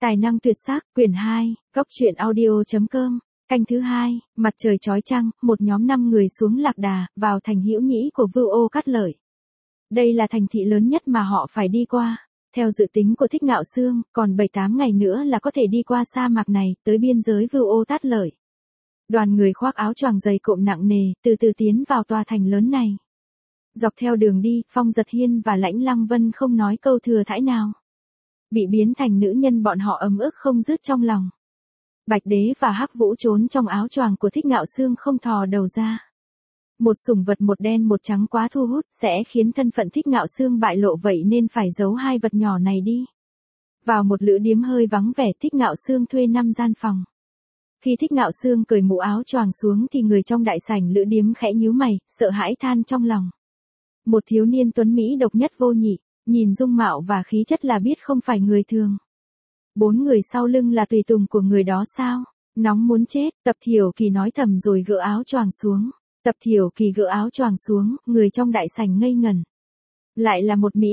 Tài năng tuyệt sắc, quyển 2, góc truyện audio.com, canh thứ 2, mặt trời chói chang, một nhóm 5 người xuống Lạc Đà, vào thành Hữu Nhĩ của Vưu Ô Cát Lợi. Đây là thành thị lớn nhất mà họ phải đi qua. Theo dự tính của Thích Ngạo Xương, còn 7-8 ngày nữa là có thể đi qua sa mạc này, tới biên giới Vưu Ô Cát Lợi. Đoàn người khoác áo choàng dày cộm nặng nề, từ từ tiến vào tòa thành lớn này. Dọc theo đường đi, Phong Giật Hiên và Lãnh Lăng Vân không nói câu thừa thãi nào. Bị biến thành nữ nhân bọn họ ấm ức không dứt trong lòng. Bạch Đế và Hắc Vũ trốn trong áo choàng của Thích Ngạo Xương không thò đầu ra. Một sủng vật một đen một trắng quá thu hút, sẽ khiến thân phận Thích Ngạo Xương bại lộ, vậy nên phải giấu hai vật nhỏ này đi. Vào một lữ điếm hơi vắng vẻ, Thích Ngạo Xương thuê 5 gian phòng. Khi Thích Ngạo Xương cởi mũ áo choàng xuống thì người trong đại sảnh lữ điếm khẽ nhíu mày, sợ hãi than trong lòng. Một thiếu niên tuấn mỹ độc nhất vô nhị, nhìn dung mạo và khí chất là biết không phải người thường. 4 người sau lưng là tùy tùng của người đó sao? Nóng muốn chết, Tập Thiểu Kỳ nói thầm rồi gỡ áo choàng xuống. Tập Thiểu Kỳ gỡ áo choàng xuống, người trong đại sảnh ngây ngẩn. Lại là một mỹ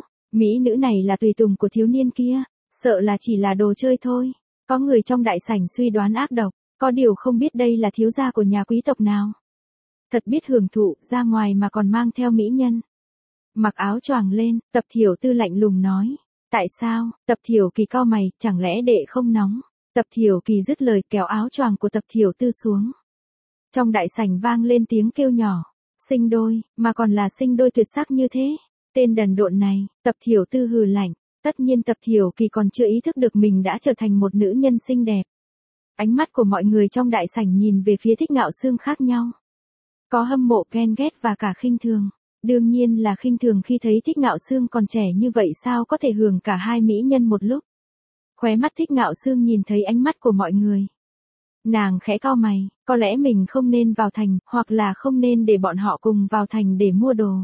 nữ này là tùy tùng của thiếu niên kia, sợ là chỉ là đồ chơi thôi. Có người trong đại sảnh suy đoán ác độc, có điều không biết đây là thiếu gia của nhà quý tộc nào. Thật biết hưởng thụ, ra ngoài mà còn mang theo mỹ nhân. Mặc áo choàng lên, Tập Thiểu Tư lạnh lùng nói. Tại sao? Tập Thiểu Kỳ cau mày, chẳng lẽ đệ không nóng? Tập Thiểu Kỳ dứt lời kéo áo choàng của Tập Thiểu Tư xuống. Trong đại sảnh vang lên tiếng kêu nhỏ. Sinh đôi, mà còn là sinh đôi tuyệt sắc như thế. Tên đần độn này, Tập Thiểu Tư hừ lạnh. Tất nhiên Tập Thiểu Kỳ còn chưa ý thức được mình đã trở thành một nữ nhân xinh đẹp. Ánh mắt của mọi người trong đại sảnh nhìn về phía Thích Ngạo Xương khác nhau. Có hâm mộ, ghen ghét và cả khinh thường. Đương nhiên là khinh thường khi thấy Thích Ngạo Xương còn trẻ như vậy sao có thể hưởng cả hai mỹ nhân một lúc. Khóe mắt Thích Ngạo Xương nhìn thấy ánh mắt của mọi người. Nàng khẽ cau mày, có lẽ mình không nên vào thành, hoặc là không nên để bọn họ cùng vào thành để mua đồ.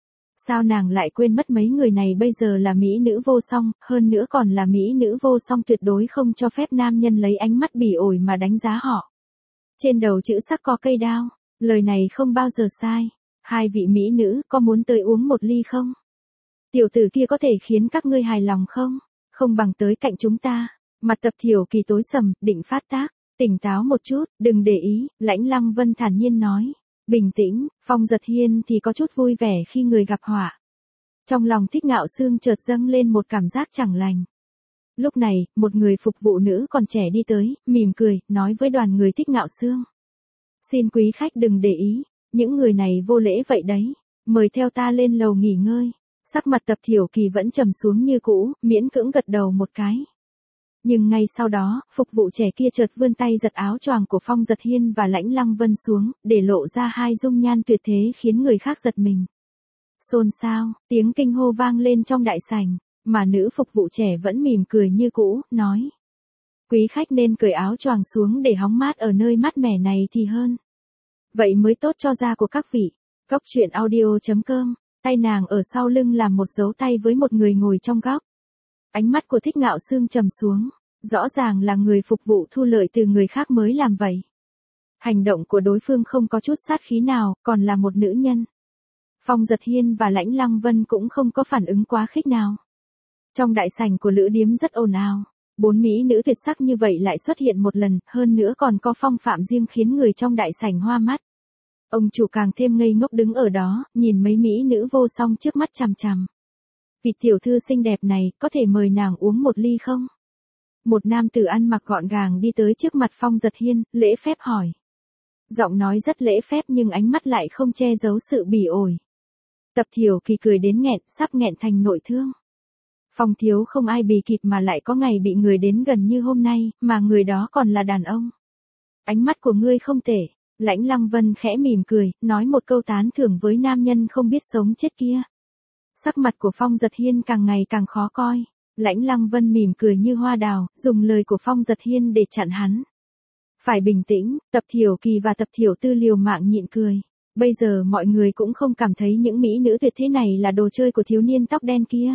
Sao nàng lại quên mất mấy người này bây giờ là mỹ nữ vô song, hơn nữa còn là mỹ nữ vô song tuyệt đối không cho phép nam nhân lấy ánh mắt bỉ ổi mà đánh giá họ. Trên đầu chữ sắc có cây đao, lời này không bao giờ sai. Hai vị mỹ nữ có muốn tới uống một ly không? Tiểu tử kia có thể khiến các ngươi hài lòng không? Không bằng tới cạnh chúng ta. Mặt Tập Thiểu Kỳ tối sầm, định phát tác. Tỉnh táo một chút, đừng để ý, Lãnh Lăng Vân thản nhiên nói. Bình tĩnh, Phong Giật Hiên thì có chút vui vẻ khi người gặp họa. Trong lòng Thích Ngạo Xương chợt dâng lên một cảm giác chẳng lành. Lúc này, một người phục vụ nữ còn trẻ đi tới, mỉm cười, nói với đoàn người Thích Ngạo Xương. Xin quý khách đừng để ý. Những người này vô lễ vậy đấy, mời theo ta lên lầu nghỉ ngơi. Sắc mặt Tập Thiểu Kỳ vẫn trầm xuống như cũ, miễn cưỡng gật đầu một cái. Nhưng ngay sau đó, phục vụ trẻ kia chợt vươn tay giật áo choàng của Phong Giật Hiên và Lãnh Lăng Vân xuống, để lộ ra hai dung nhan tuyệt thế khiến người khác giật mình. Xôn xao, tiếng kinh hô vang lên trong đại sảnh, mà nữ phục vụ trẻ vẫn mỉm cười như cũ, nói. Quý khách nên cởi áo choàng xuống để hóng mát ở nơi mát mẻ này thì hơn. Vậy mới tốt cho da của các vị. Góc truyện audio.com, tay nàng ở sau lưng làm một dấu tay với một người ngồi trong góc. Ánh mắt của Thích Ngạo Xương trầm xuống, rõ ràng là người phục vụ thu lợi từ người khác mới làm vậy. Hành động của đối phương không có chút sát khí nào, còn là một nữ nhân. Phong Giật Hiên và Lãnh Lăng Vân cũng không có phản ứng quá khích nào. Trong đại sảnh của lữ điếm rất ồn ào. 4 mỹ nữ tuyệt sắc như vậy lại xuất hiện một lần, hơn nữa còn có phong phạm riêng khiến người trong đại sảnh hoa mắt. Ông chủ càng thêm ngây ngốc đứng ở đó, nhìn mấy mỹ nữ vô song trước mắt chằm chằm. Vị tiểu thư xinh đẹp này, có thể mời nàng uống một ly không? Một nam tử ăn mặc gọn gàng đi tới trước mặt Phong Giật Hiên, lễ phép hỏi. Giọng nói rất lễ phép nhưng ánh mắt lại không che giấu sự bỉ ổi. Tập Thiểu Kỳ cười đến nghẹn, sắp nghẹn thành nội thương. Phong thiếu không ai bì kịp mà lại có ngày bị người đến gần như hôm nay, mà người đó còn là đàn ông. Ánh mắt của ngươi không tệ. Lãnh Lăng Vân khẽ mỉm cười, nói một câu tán thưởng với nam nhân không biết sống chết kia. Sắc mặt của Phong Giật Hiên càng ngày càng khó coi. Lãnh Lăng Vân mỉm cười như hoa đào, dùng lời của Phong Giật Hiên để chặn hắn. Phải bình tĩnh, Tập Thiểu Kỳ và Tập Thiểu Tư liều mạng nhịn cười. Bây giờ mọi người cũng không cảm thấy những mỹ nữ tuyệt thế này là đồ chơi của thiếu niên tóc đen kia.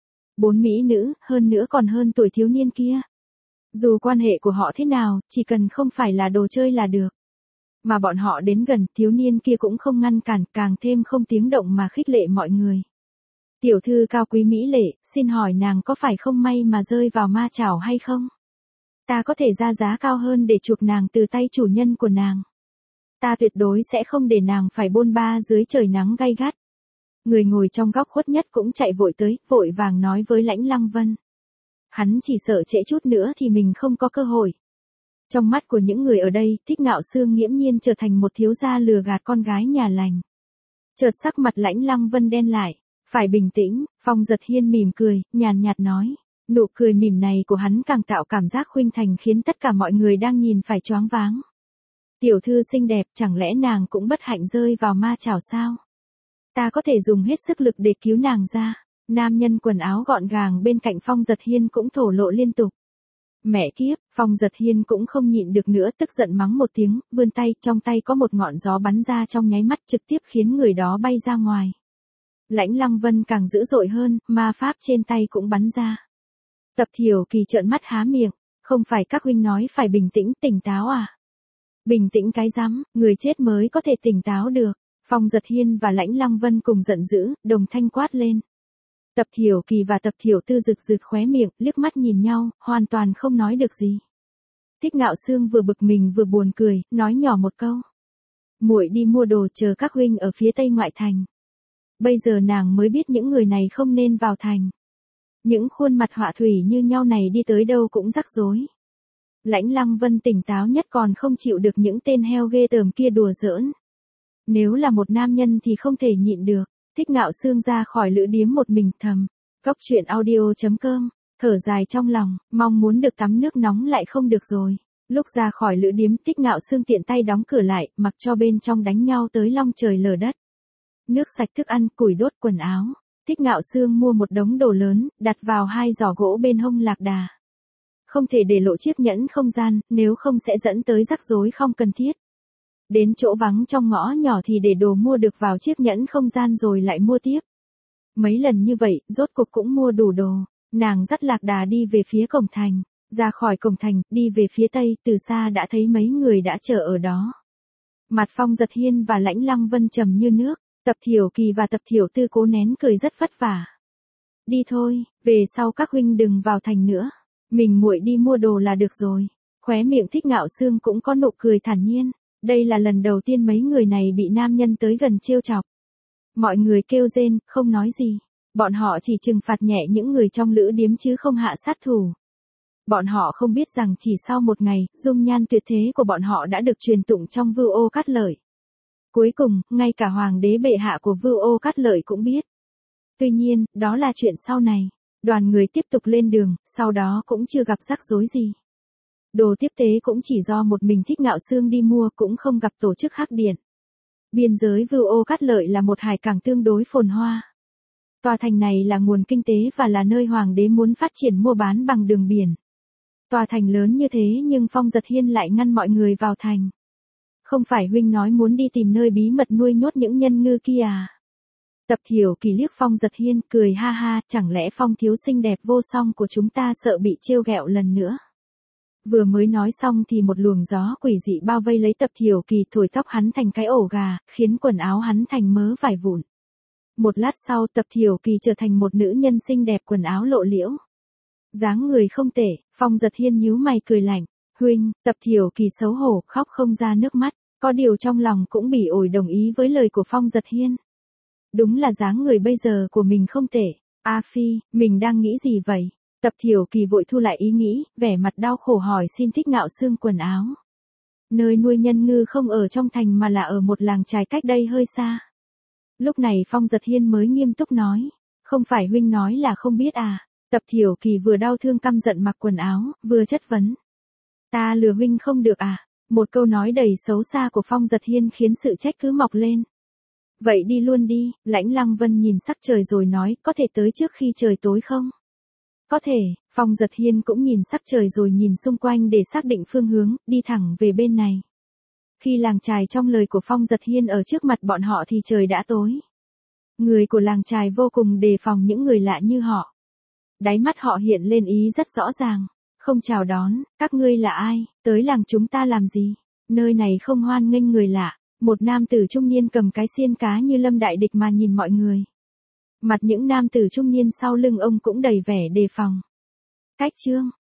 4 mỹ nữ, hơn nữa còn hơn tuổi thiếu niên kia. Dù quan hệ của họ thế nào, chỉ cần không phải là đồ chơi là được. Mà bọn họ đến gần, thiếu niên kia cũng không ngăn cản, càng thêm không tiếng động mà khích lệ mọi người. Tiểu thư cao quý mỹ lệ, xin hỏi nàng có phải không may mà rơi vào ma chảo hay không? Ta có thể ra giá cao hơn để chuộc nàng từ tay chủ nhân của nàng. Ta tuyệt đối sẽ không để nàng phải bôn ba dưới trời nắng gay gắt. Người ngồi trong góc khuất nhất cũng chạy vội tới, vội vàng nói với Lãnh Lăng Vân. Hắn chỉ sợ trễ chút nữa thì mình không có cơ hội. Trong mắt của những người ở đây, Thích Ngạo Xương nghiễm nhiên trở thành một thiếu gia lừa gạt con gái nhà lành. Chợt sắc mặt Lãnh Lăng Vân đen lại. Phải bình tĩnh, Phong Giật Hiên mỉm cười, nhàn nhạt nói. Nụ cười mỉm này của hắn càng tạo cảm giác khuynh thành khiến tất cả mọi người đang nhìn phải choáng váng. Tiểu thư xinh đẹp, chẳng lẽ nàng cũng bất hạnh rơi vào ma chảo sao? Ta có thể dùng hết sức lực để cứu nàng ra. Nam nhân quần áo gọn gàng bên cạnh Phong Giật Hiên cũng thổ lộ liên tục. Mẹ kiếp, Phong Giật Hiên cũng không nhịn được nữa, tức giận mắng một tiếng, vươn tay, trong tay có một ngọn gió bắn ra trong nháy mắt trực tiếp khiến người đó bay ra ngoài. Lãnh Lăng Vân càng dữ dội hơn, ma pháp trên tay cũng bắn ra. Tập Thiểu Kỳ trợn mắt há miệng, không phải các huynh nói phải bình tĩnh, tỉnh táo à? Bình tĩnh cái rắm, người chết mới có thể tỉnh táo được. Phong Giật Hiên và Lãnh Lăng Vân cùng giận dữ, đồng thanh quát lên. Tập Thiểu Kỳ và Tập Thiểu Tư rực rực khóe miệng, liếc mắt nhìn nhau, hoàn toàn không nói được gì. Thích Ngạo Xương vừa bực mình vừa buồn cười, nói nhỏ một câu. Muội đi mua đồ chờ các huynh ở phía tây ngoại thành. Bây giờ nàng mới biết những người này không nên vào thành. Những khuôn mặt họa thủy như nhau này đi tới đâu cũng rắc rối. Lãnh Lăng Vân tỉnh táo nhất còn không chịu được những tên heo ghê tởm kia đùa giỡn. Nếu là một nam nhân thì không thể nhịn được. Thích Ngạo Xương ra khỏi lữ điếm một mình thầm. Cóc truyện audio.com, thở dài trong lòng, mong muốn được tắm nước nóng lại không được rồi. Lúc ra khỏi lữ điếm, Thích Ngạo Xương tiện tay đóng cửa lại, mặc cho bên trong đánh nhau tới long trời lở đất. Nước sạch, thức ăn, củi đốt, quần áo. Thích Ngạo Xương mua một đống đồ lớn, đặt vào 2 giỏ gỗ bên hông lạc đà. Không thể để lộ chiếc nhẫn không gian, nếu không sẽ dẫn tới rắc rối không cần thiết. Đến chỗ vắng trong ngõ nhỏ thì để đồ mua được vào chiếc nhẫn không gian rồi lại mua tiếp. Mấy lần như vậy, rốt cuộc cũng mua đủ đồ. Nàng dắt lạc đà đi về phía cổng thành. Ra khỏi cổng thành, đi về phía tây, từ xa đã thấy mấy người đã chờ ở đó. Mặt Phong Giật Hiên và Lãnh Lăng Vân trầm như nước. Tập Thiểu Kỳ và Tập Thiểu Tư cố nén cười rất vất vả. Đi thôi, về sau các huynh đừng vào thành nữa. Mình muội đi mua đồ là được rồi. Khóe miệng Thích Ngạo Xương cũng có nụ cười thản nhiên. Đây là lần đầu tiên mấy người này bị nam nhân tới gần trêu chọc. Mọi người kêu rên, không nói gì. Bọn họ chỉ trừng phạt nhẹ những người trong lữ điếm chứ không hạ sát thủ. Bọn họ không biết rằng chỉ sau một ngày, dung nhan tuyệt thế của bọn họ đã được truyền tụng trong Vưu Ô Cát Lợi. Cuối cùng, ngay cả hoàng đế bệ hạ của Vưu Ô Cát Lợi cũng biết. Tuy nhiên, đó là chuyện sau này. Đoàn người tiếp tục lên đường, sau đó cũng chưa gặp rắc rối gì. Đồ tiếp tế cũng chỉ do một mình Thích Ngạo Xương đi mua, cũng không gặp tổ chức Hắc Điện. Biên giới Vưu Ô Cát Lợi là một hải cảng tương đối phồn hoa. Tòa thành này là nguồn kinh tế và là nơi hoàng đế muốn phát triển mua bán bằng đường biển. Tòa thành lớn như thế nhưng Phong Giật Hiên lại ngăn mọi người vào thành. Không phải huynh nói muốn đi tìm nơi bí mật nuôi nhốt những nhân ngư kia à? Tập Thiểu Kỳ liếc Phong Giật Hiên, cười ha ha, chẳng lẽ Phong thiếu xinh đẹp vô song của chúng ta sợ bị trêu ghẹo lần nữa? Vừa mới nói xong thì một luồng gió quỷ dị bao vây lấy Tập Thiểu Kỳ, thổi tóc hắn thành cái ổ gà, khiến quần áo hắn thành mớ vải vụn. Một lát sau, Tập Thiểu Kỳ trở thành một nữ nhân xinh đẹp, quần áo lộ liễu. Dáng người không tệ. Phong Giật Hiên nhíu mày cười lạnh. Huynh, Tập Thiểu Kỳ xấu hổ, khóc không ra nước mắt, có điều trong lòng cũng bỉ ổi đồng ý với lời của Phong Giật Hiên. Đúng là dáng người bây giờ của mình không tệ. A Phi, mình đang nghĩ gì vậy? Tập Thiểu Kỳ vội thu lại ý nghĩ, vẻ mặt đau khổ hỏi xin Thích Ngạo Xương quần áo. Nơi nuôi nhân ngư không ở trong thành mà là ở một làng chài cách đây hơi xa. Lúc này Phong Giật Hiên mới nghiêm túc nói. Không phải huynh nói là không biết à? Tập Thiểu Kỳ vừa đau thương căm giận mặc quần áo, vừa chất vấn. Ta lừa huynh không được à? Một câu nói đầy xấu xa của Phong Giật Hiên khiến sự trách cứ mọc lên. Vậy đi luôn đi. Lãnh Lăng Vân nhìn sắc trời rồi nói, có thể tới trước khi trời tối không? Có thể. Phong Giật Hiên cũng nhìn sắc trời rồi nhìn xung quanh để xác định phương hướng, đi thẳng về bên này. Khi làng chài trong lời của Phong Giật Hiên ở trước mặt bọn họ thì trời đã tối. Người của làng chài vô cùng đề phòng những người lạ như họ. Đáy mắt họ hiện lên ý rất rõ ràng. Không chào đón, các ngươi là ai, tới làng chúng ta làm gì? Nơi này không hoan nghênh người lạ. Một nam tử trung niên cầm cái xiên cá như lâm đại địch mà nhìn mọi người. Mặt những nam tử trung niên sau lưng ông cũng đầy vẻ đề phòng. Cách chương